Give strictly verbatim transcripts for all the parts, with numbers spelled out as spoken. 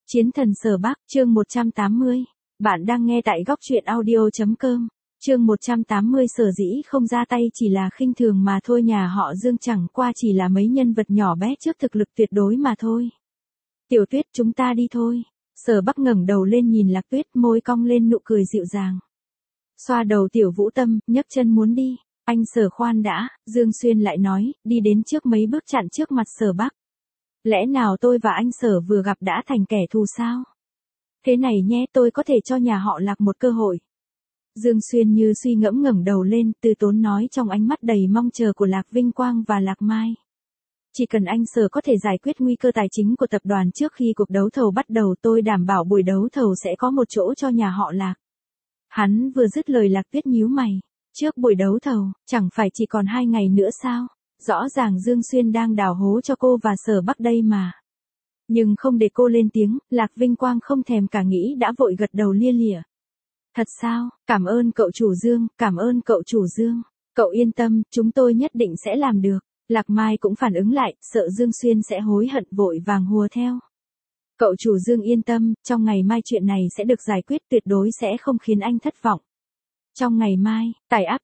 Chiến thần Sở Bắc, chương một trăm tám mươi. Bạn đang nghe tại góc truyện audio chấm com. Chương một trăm tám mươi sở dĩ không ra tay chỉ là khinh thường mà thôi, nhà họ Dương chẳng qua chỉ là mấy nhân vật nhỏ bé trước thực lực tuyệt đối mà thôi. Tiểu Tuyết, chúng ta đi thôi. Sở Bắc ngẩng đầu lên nhìn Lạc Tuyết, môi cong lên nụ cười dịu dàng. Xoa đầu Tiểu Vũ Tâm, nhấc chân muốn đi. Anh Sở khoan đã, Dương Xuyên lại nói, đi đến trước mấy bước chặn trước mặt Sở Bắc. Lẽ nào tôi và anh Sở vừa gặp đã thành kẻ thù sao? Thế này nhé, tôi có thể cho nhà họ Lạc một cơ hội. Dương Xuyên như suy ngẫm ngẩng đầu lên, từ tốn nói trong ánh mắt đầy mong chờ của Lạc Vinh Quang và Lạc Mai. Chỉ cần anh Sở có thể giải quyết nguy cơ tài chính của tập đoàn trước khi cuộc đấu thầu bắt đầu, tôi đảm bảo buổi đấu thầu sẽ có một chỗ cho nhà họ Lạc. Hắn vừa dứt lời, Lạc Tuyết nhíu mày. Trước buổi đấu thầu, chẳng phải chỉ còn hai ngày nữa sao? Rõ ràng Dương Xuyên đang đào hố cho cô và Sở Bắc đây mà. Nhưng không để cô lên tiếng, Lạc Vinh Quang không thèm cả nghĩ đã vội gật đầu lia lịa. Thật sao, cảm ơn cậu chủ Dương, cảm ơn cậu chủ Dương. Cậu yên tâm, chúng tôi nhất định sẽ làm được. Lạc Mai cũng phản ứng lại, sợ Dương Xuyên sẽ hối hận, vội vàng hùa theo. Cậu chủ Dương yên tâm, trong ngày mai chuyện này sẽ được giải quyết, tuyệt đối sẽ không khiến anh thất vọng. Trong ngày mai, tải app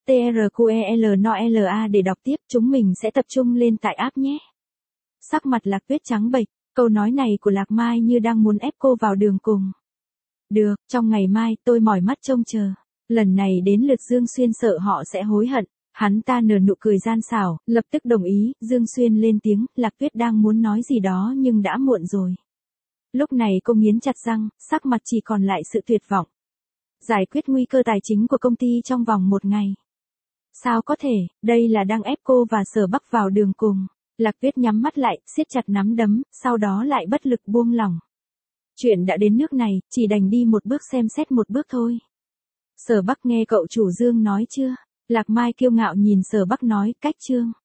TRQELNOLA để đọc tiếp, chúng mình sẽ tập trung lên tải app nhé. Sắc mặt Lạc Tuyết trắng bệch, câu nói này của Lạc Mai như đang muốn ép cô vào đường cùng. Được, trong ngày mai tôi mỏi mắt trông chờ. Lần này đến lượt Dương Xuyên sợ họ sẽ hối hận. Hắn ta nở nụ cười gian xảo, lập tức đồng ý. Dương Xuyên lên tiếng, Lạc Tuyết đang muốn nói gì đó nhưng đã muộn rồi. Lúc này cô nghiến chặt răng, sắc mặt chỉ còn lại sự tuyệt vọng. Giải quyết nguy cơ tài chính của công ty trong vòng một ngày. Sao có thể, đây là đang ép cô và Sở Bắc vào đường cùng. Lạc Tuyết nhắm mắt lại, siết chặt nắm đấm, sau đó lại bất lực buông lỏng. Chuyện đã đến nước này, chỉ đành đi một bước xem xét một bước thôi. Sở Bắc nghe cậu chủ Dương nói chưa? Lạc Mai kiêu ngạo nhìn Sở Bắc nói, cách chương.